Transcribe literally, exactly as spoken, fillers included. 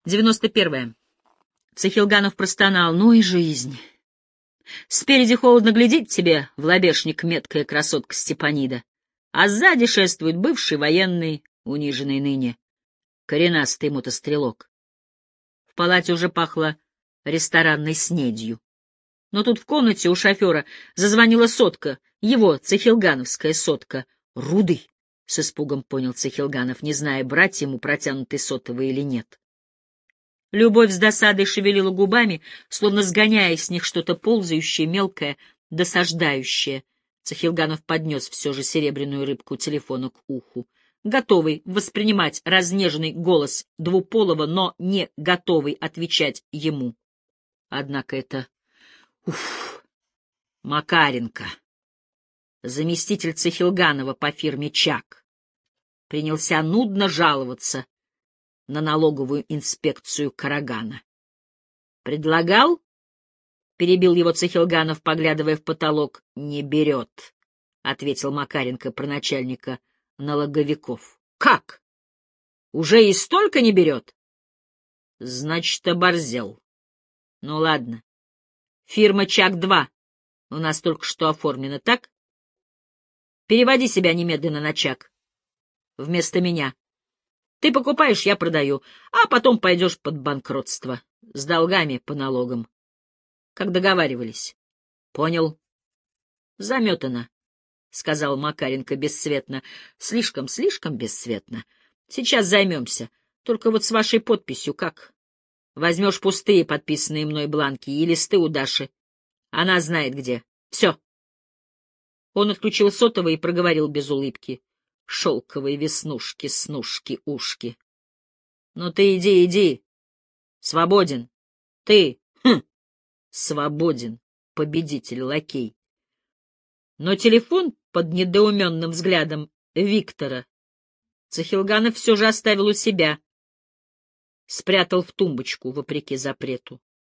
девяносто первое. Цехилганов простонал. Ну и жизнь. Спереди холодно глядеть тебе в лобешник меткая красотка Степанида, а сзади шествует бывший военный, униженный ныне, коренастый мотострелок. В палате уже пахло ресторанной снедью. Но тут в комнате у шофера зазвонила сотка, его, цехилгановская сотка. «Рудый!» — с испугом понял Цехилганов, не зная, брать ему протянутый сотовый или нет. Любовь с досадой шевелила губами, словно сгоняя с них что-то ползающее, мелкое, досаждающее. Цехилганов поднес все же серебряную рыбку телефона к уху, готовый воспринимать разнеженный голос двуполого, но не готовый отвечать ему. Однако это... Уф! Макаренко, заместитель Цехилганова по фирме «Чак», принялся нудно жаловаться на налоговую инспекцию Карагана. «Предлагал?» — перебил его Цехилганов, поглядывая в потолок. «Не берет», — ответил Макаренко про начальника налоговиков. «Как? Уже и столько не берет?» «Значит, оборзел. Ну ладно. Фирма «Чак-два» у нас только что оформлена, так? Переводи себя немедленно на «Чак» вместо меня. Ты покупаешь, я продаю, а потом пойдешь под банкротство. С долгами по налогам. Как договаривались. Понял? Заметано, — сказал Макаренко бесцветно. Слишком, слишком бесцветно. Сейчас займемся. Только вот с вашей подписью как? Возьмешь пустые подписанные мной бланки и листы у Даши. Она знает где. Все. Он отключил сотовый и проговорил без улыбки. Шелковые веснушки, снушки, ушки. Ну ты иди, иди. Свободен. Ты, хм, свободен, победитель, лакей. Но телефон под недоуменным взглядом Виктора Цехилганов все же оставил у себя. Спрятал в тумбочку, вопреки запрету.